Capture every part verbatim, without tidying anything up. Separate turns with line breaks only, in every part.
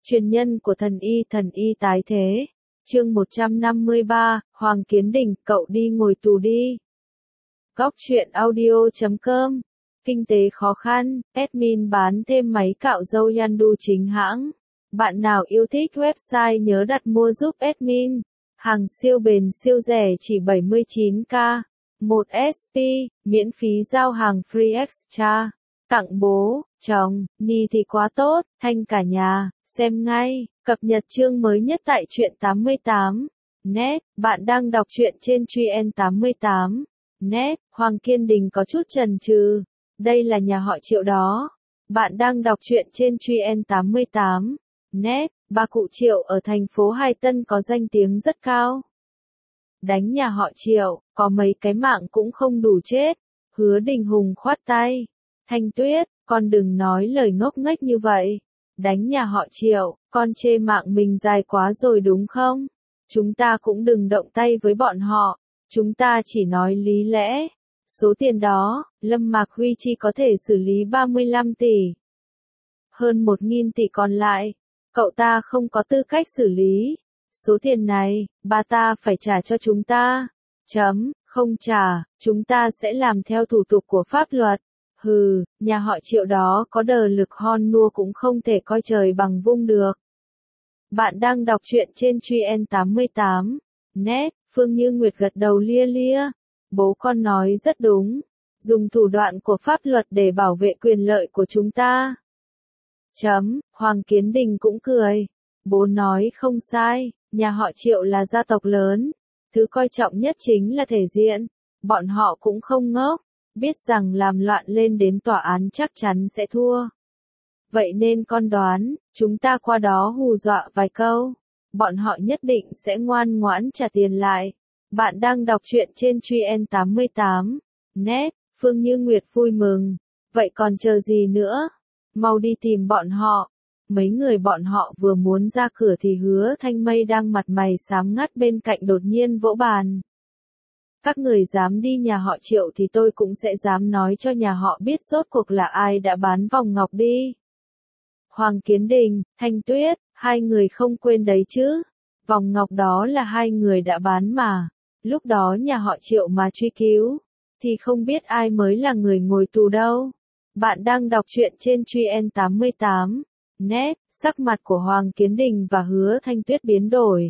Truyền nhân của thần y thần y tái thế. Chương một trăm năm mươi ba, Hoàng Kiến Đình, cậu đi ngồi tù đi. Góc truyện audio chấm com. Kinh tế khó khăn, admin bán thêm máy cạo râu Yandu chính hãng. Bạn nào yêu thích website nhớ đặt mua giúp admin. Hàng siêu bền siêu rẻ chỉ bảy mươi chín k. một ét pê, miễn phí giao hàng free extra. Tặng bố, chồng, ni thì quá tốt, thanh cả nhà, xem ngay, cập nhật chương mới nhất tại truyện tám mươi tám. Net, bạn đang đọc truyện trên truyện tám mươi tám. Net, Hoàng Kiến Đình có chút chần chừ. Đây là nhà họ Triệu đó. Bạn đang đọc truyện trên truyện tám mươi tám. Net, bà cụ Triệu ở thành phố Hải Tân có danh tiếng rất cao. Đánh nhà họ Triệu, có mấy cái mạng cũng không đủ chết. Hứa Đình Hùng khoát tay. Thanh Tuyết, con đừng nói lời ngốc nghếch như vậy. Đánh nhà họ Triệu, con chê mạng mình dài quá rồi đúng không? Chúng ta cũng đừng động tay với bọn họ. Chúng ta chỉ nói lý lẽ. Số tiền đó, Lâm Mạc Huy chỉ có thể xử lý ba mươi lăm tỷ. Hơn một nghìn tỷ còn lại, cậu ta không có tư cách xử lý. Số tiền này, bà ta phải trả cho chúng ta. Chấm, không trả, chúng ta sẽ làm theo thủ tục của pháp luật. Hừ, nhà họ Triệu đó có đờ lực hon nua cũng không thể coi trời bằng vung được. Bạn đang đọc truyện trên truyện tám mươi tám. Net, Phương Như Nguyệt gật đầu lia lia. Bố con nói rất đúng. Dùng thủ đoạn của pháp luật để bảo vệ quyền lợi của chúng ta. Chấm, Hoàng Kiến Đình cũng cười. Bố nói không sai, nhà họ Triệu là gia tộc lớn. Thứ coi trọng nhất chính là thể diện. Bọn họ cũng không ngốc. Biết rằng làm loạn lên đến tòa án chắc chắn sẽ thua. Vậy nên con đoán, chúng ta qua đó hù dọa vài câu. Bọn họ nhất định sẽ ngoan ngoãn trả tiền lại. Bạn đang đọc truyện trên truyện tám mươi tám. Net, Phương Như Nguyệt vui mừng. Vậy còn chờ gì nữa? Mau đi tìm bọn họ. Mấy người bọn họ vừa muốn ra cửa thì Hứa Thanh Mây đang mặt mày xám ngắt bên cạnh đột nhiên vỗ bàn. Các người dám đi nhà họ Triệu thì tôi cũng sẽ dám nói cho nhà họ biết rốt cuộc là ai đã bán vòng ngọc đi. Hoàng Kiến Đình, Thanh Tuyết, hai người không quên đấy chứ. Vòng ngọc đó là hai người đã bán mà. Lúc đó nhà họ Triệu mà truy cứu, thì không biết ai mới là người ngồi tù đâu. Bạn đang đọc truyện trên truyện tám mươi tám. Net, sắc mặt của Hoàng Kiến Đình và Hứa Thanh Tuyết biến đổi.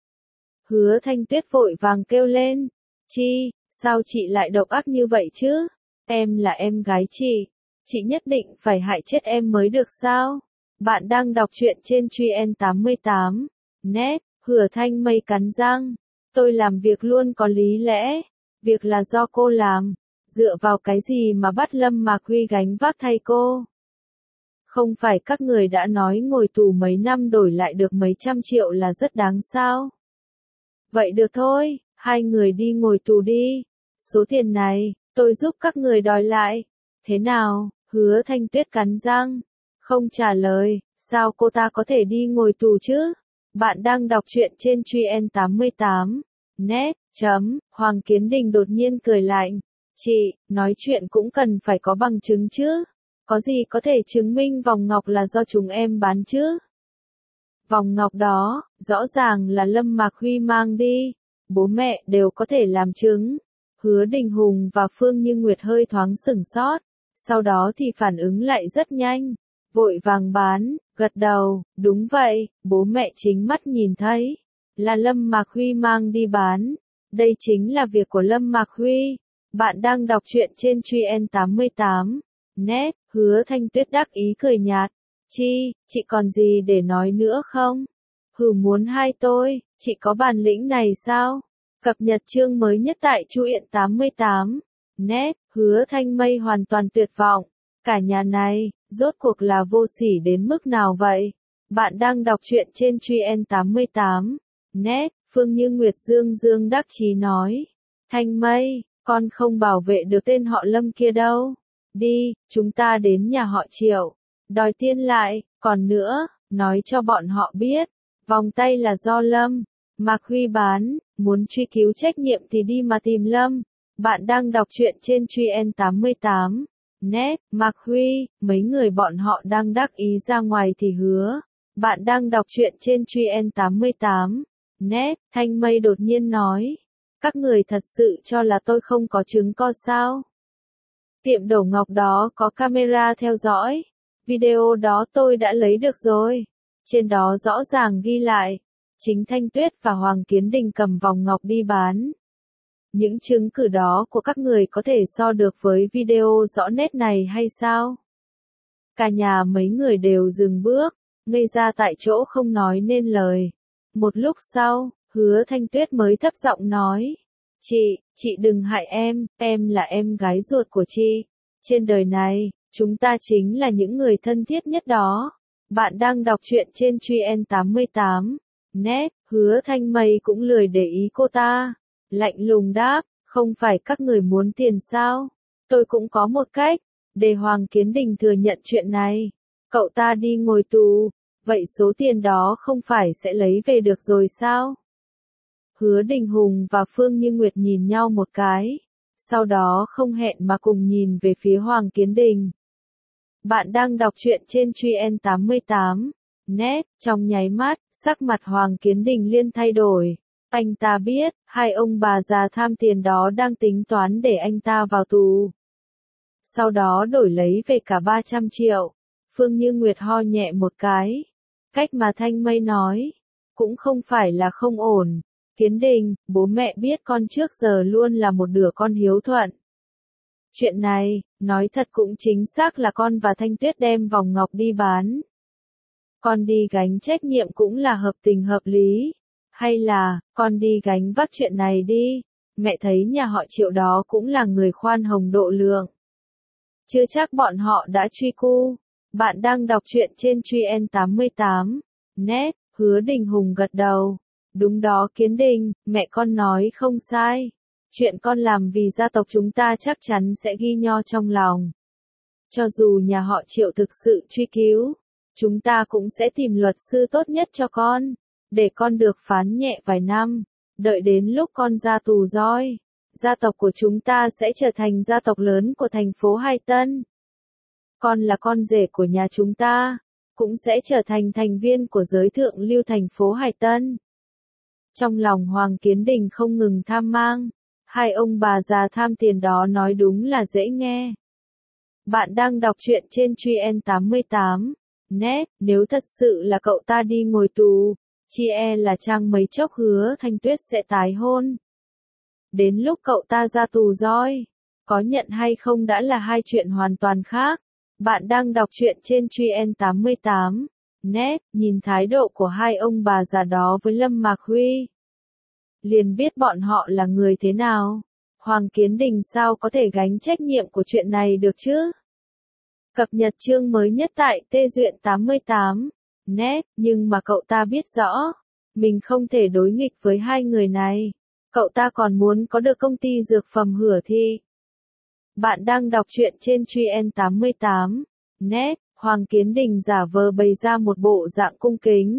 Hứa Thanh Tuyết vội vàng kêu lên. Chi, sao chị lại độc ác như vậy chứ? Em là em gái chị. Chị nhất định phải hại chết em mới được sao? Bạn đang đọc truyện trên truyện tám mươi tám. Net, Hứa Thanh Mây cắn răng. Tôi làm việc luôn có lý lẽ. Việc là do cô làm. Dựa vào cái gì mà bắt Lâm Mạc Huy gánh vác thay cô? Không phải các người đã nói ngồi tù mấy năm đổi lại được mấy trăm triệu là rất đáng sao? Vậy được thôi. Hai người đi ngồi tù đi. Số tiền này, tôi giúp các người đòi lại. Thế nào? Hứa Thanh Tuyết cắn răng. Không trả lời, sao cô ta có thể đi ngồi tù chứ? Bạn đang đọc truyện trên truyện tám mươi tám. Net, chấm, Hoàng Kiến Đình đột nhiên cười lạnh. Chị, nói chuyện cũng cần phải có bằng chứng chứ. Có gì có thể chứng minh vòng ngọc là do chúng em bán chứ? Vòng ngọc đó, rõ ràng là Lâm Mạc Huy mang đi. Bố mẹ đều có thể làm chứng. Hứa Đình Hùng và Phương Như Nguyệt hơi thoáng sửng sốt, sau đó thì phản ứng lại rất nhanh, vội vàng bán, gật đầu, đúng vậy, bố mẹ chính mắt nhìn thấy, là Lâm Mạc Huy mang đi bán. Đây chính là việc của Lâm Mạc Huy. Bạn đang đọc truyện trên truyện tám mươi tám. Net, Hứa Thanh Tuyết đắc ý cười nhạt. Chi, chị còn gì để nói nữa không? Hừ, muốn hai tôi, chị có bản lĩnh này sao? Cập nhật chương mới nhất tại truyện tám mươi tám. Net, Hứa Thanh Mây hoàn toàn tuyệt vọng. Cả nhà này, rốt cuộc là vô sỉ đến mức nào vậy? Bạn đang đọc truyện trên truyện tám mươi tám. Net, Phương Như Nguyệt dương dương đắc chí nói. Thanh Mây, con không bảo vệ được tên họ Lâm kia đâu. Đi, chúng ta đến nhà họ Triệu. Đòi tiền lại, còn nữa, nói cho bọn họ biết. Vòng tay là do Lâm Mạc Huy bán, muốn truy cứu trách nhiệm thì đi mà tìm Lâm. Bạn đang đọc truyện trên truyện tám mươi tám. Net, Mạc Huy, mấy người bọn họ đang đắc ý ra ngoài thì Hứa Bạn đang đọc truyện trên Truy En tám mươi tám net, Thanh Mây đột nhiên nói. Các người thật sự cho là tôi không có trứng co sao? Tiệm đổ ngọc đó có camera theo dõi. Video đó tôi đã lấy được rồi. Trên đó rõ ràng ghi lại. Chính Thanh Tuyết và Hoàng Kiến Đình cầm vòng ngọc đi bán. Những chứng cứ đó của các người có thể so được với video rõ nét này hay sao? Cả nhà mấy người đều dừng bước, ngây ra tại chỗ không nói nên lời. Một lúc sau, Hứa Thanh Tuyết mới thấp giọng nói. Chị, chị đừng hại em, em là em gái ruột của chị. Trên đời này, chúng ta chính là những người thân thiết nhất đó. Bạn đang đọc truyện trên Truy En tám mươi tám net, Hứa Thanh Mây cũng lười để ý cô ta. Lạnh lùng đáp, không phải các người muốn tiền sao? Tôi cũng có một cách, để Hoàng Kiến Đình thừa nhận chuyện này. Cậu ta đi ngồi tù, vậy số tiền đó không phải sẽ lấy về được rồi sao? Hứa Đình Hùng và Phương Như Nguyệt nhìn nhau một cái, sau đó không hẹn mà cùng nhìn về phía Hoàng Kiến Đình. Bạn đang đọc truyện trên Truy En tám mươi tám net, trong nháy mắt, sắc mặt Hoàng Kiến Đình liên thay đổi. Anh ta biết, hai ông bà già tham tiền đó đang tính toán để anh ta vào tù. Sau đó đổi lấy về cả ba trăm triệu. Phương Như Nguyệt ho nhẹ một cái. Cách mà Thanh Mây nói, cũng không phải là không ổn. Kiến Đình, bố mẹ biết con trước giờ luôn là một đứa con hiếu thuận. Chuyện này, nói thật cũng chính xác là con và Thanh Tuyết đem vòng ngọc đi bán. Con đi gánh trách nhiệm cũng là hợp tình hợp lý. Hay là, con đi gánh vác chuyện này đi. Mẹ thấy nhà họ Triệu đó cũng là người khoan hồng độ lượng. Chưa chắc bọn họ đã truy cu. Bạn đang đọc truyện trên Truy En tám mươi tám net, Hứa Đình Hùng gật đầu. Đúng đó Kiến Đình, mẹ con nói không sai. Chuyện con làm vì gia tộc chúng ta chắc chắn sẽ ghi nho trong lòng. Cho dù nhà họ Triệu thực sự truy cứu, chúng ta cũng sẽ tìm luật sư tốt nhất cho con, để con được phán nhẹ vài năm. Đợi đến lúc con ra tù roi, gia tộc của chúng ta sẽ trở thành gia tộc lớn của thành phố Hải Tân. Con là con rể của nhà chúng ta, cũng sẽ trở thành thành viên của giới thượng lưu thành phố Hải Tân. Trong lòng Hoàng Kiến Đình không ngừng tham mang, hai ông bà già tham tiền đó nói đúng là dễ nghe. Bạn đang đọc truyện trên Truy En tám mươi tám net, nếu thật sự là cậu ta đi ngồi tù, chi e là Trang mấy chốc Hứa Thanh Tuyết sẽ tái hôn. Đến lúc cậu ta ra tù roi, có nhận hay không đã là hai chuyện hoàn toàn khác. Bạn đang đọc truyện trên Truy En tám mươi tám net, nhìn thái độ của hai ông bà già đó với Lâm Mạc Huy, liền biết bọn họ là người thế nào. Hoàng Kiến Đình sao có thể gánh trách nhiệm của chuyện này được chứ? Cập nhật chương mới nhất tại Tê Duyện tám mươi tám net, nhưng mà cậu ta biết rõ, mình không thể đối nghịch với hai người này. Cậu ta còn muốn có được công ty dược phẩm Hửa Thị. Bạn đang đọc truyện trên Truy En tám mươi tám net, Hoàng Kiến Đình giả vờ bày ra một bộ dạng cung kính.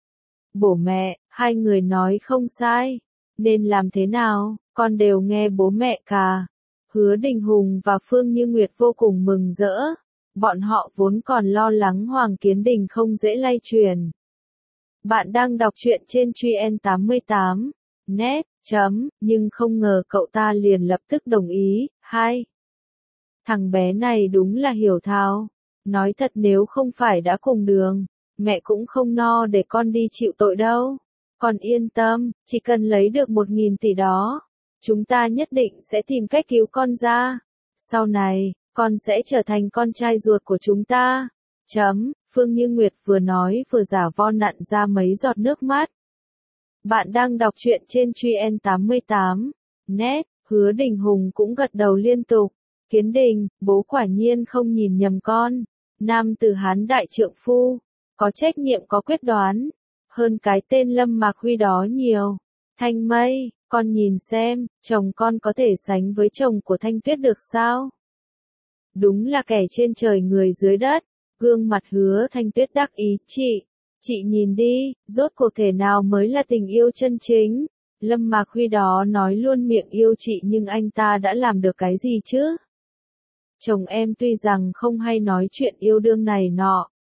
Bố mẹ, hai người nói không sai, nên làm thế nào, con đều nghe bố mẹ cả. Hứa Đình Hùng và Phương Như Nguyệt vô cùng mừng rỡ. Bọn họ vốn còn lo lắng Hoàng Kiến Đình không dễ lay truyền. Bạn đang đọc truyện trên Truy En tám mươi tám net, chấm, nhưng không ngờ cậu ta liền lập tức đồng ý. Hai, thằng bé này đúng là hiểu thao. Nói thật nếu không phải đã cùng đường, mẹ cũng không no để con đi chịu tội đâu. Con yên tâm, chỉ cần lấy được một nghìn tỷ đó, chúng ta nhất định sẽ tìm cách cứu con ra. Sau này, con sẽ trở thành con trai ruột của chúng ta. Chấm, Phương Như Nguyệt vừa nói vừa giả vo nặn ra mấy giọt nước mắt. Bạn đang đọc truyện trên Truy En tám mươi tám net, Hứa Đình Hùng cũng gật đầu liên tục. Kiến Đình, bố quả nhiên không nhìn nhầm con. Nam tử Hán đại trượng phu, có trách nhiệm có quyết đoán, hơn cái tên Lâm Mạc Huy đó nhiều. Thanh Mây, con nhìn xem, chồng con có thể sánh với chồng của Thanh Tuyết được sao? Đúng là kẻ trên trời người dưới đất. Gương mặt Hứa Thanh Tuyết đắc ý, chị, chị nhìn đi, rốt cuộc thể nào mới là tình yêu chân chính. Lâm Mạc Huy đó nói luôn miệng yêu chị nhưng anh ta đã làm được cái gì chứ? Chồng em tuy rằng không hay nói chuyện yêu đương này nọ,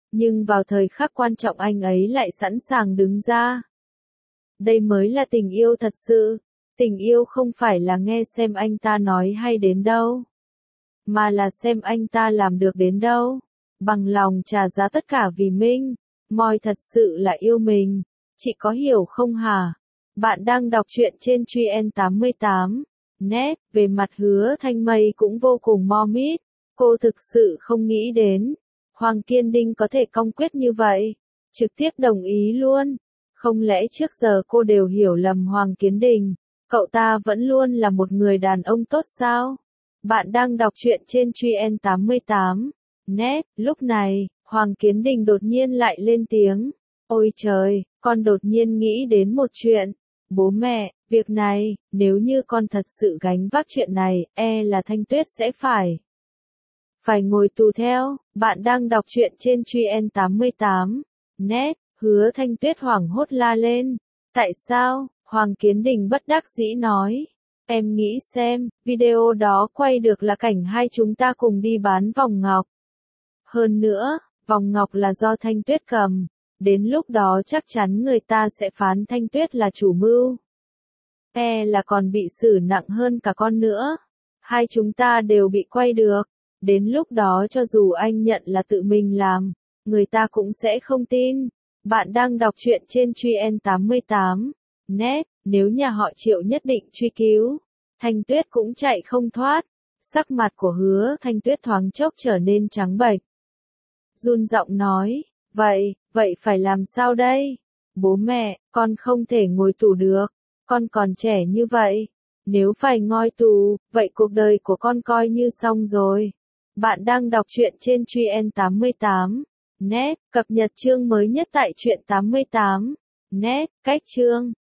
nhưng vào thời khắc quan trọng anh ấy lại sẵn sàng đứng ra. Đây mới là tình yêu thật sự. Tình yêu không phải là nghe xem anh ta nói hay đến đâu, mà là xem anh ta làm được đến đâu. Bằng lòng trả giá tất cả vì Minh. Moi thật sự là yêu mình. Chị có hiểu không hả? Bạn đang đọc truyện trên Truyện tám mươi tám net. Về mặt Hứa Thanh Mây cũng vô cùng mo mít. Cô thực sự không nghĩ đến Hoàng Kiên Đinh có thể cong quyết như vậy. Trực tiếp đồng ý luôn. Không lẽ trước giờ cô đều hiểu lầm Hoàng Kiến Đình? Cậu ta vẫn luôn là một người đàn ông tốt sao? Bạn đang đọc truyện trên Truyện tám mươi tám net. Lúc này, Hoàng Kiến Đình đột nhiên lại lên tiếng. Ôi trời, con đột nhiên nghĩ đến một chuyện. Bố mẹ, việc này, nếu như con thật sự gánh vác chuyện này, e là Thanh Tuyết sẽ phải. Phải ngồi tù theo. Bạn đang đọc truyện trên Truyện tám mươi tám net. Hứa Thanh Tuyết hoảng hốt la lên. Tại sao? Hoàng Kiến Đình bất đắc dĩ nói. Em nghĩ xem, video đó quay được là cảnh hai chúng ta cùng đi bán vòng ngọc. Hơn nữa, vòng ngọc là do Thanh Tuyết cầm. Đến lúc đó chắc chắn người ta sẽ phán Thanh Tuyết là chủ mưu. E là còn bị xử nặng hơn cả con nữa. Hai chúng ta đều bị quay được. Đến lúc đó cho dù anh nhận là tự mình làm, người ta cũng sẽ không tin. Bạn đang đọc truyện trên Truyện tám mươi tám net. Nếu nhà họ Triệu nhất định truy cứu, Thanh Tuyết cũng chạy không thoát. Sắc mặt của Hứa Thanh Tuyết thoáng chốc trở nên trắng bệch. Run giọng nói, vậy, vậy phải làm sao đây? Bố mẹ, con không thể ngồi tù được. Con còn trẻ như vậy. Nếu phải ngồi tù, vậy cuộc đời của con coi như xong rồi. Bạn đang đọc truyện trên Truyện tám mươi tám net. Cập nhật chương mới nhất tại Truyện tám mươi tám net. Cách chương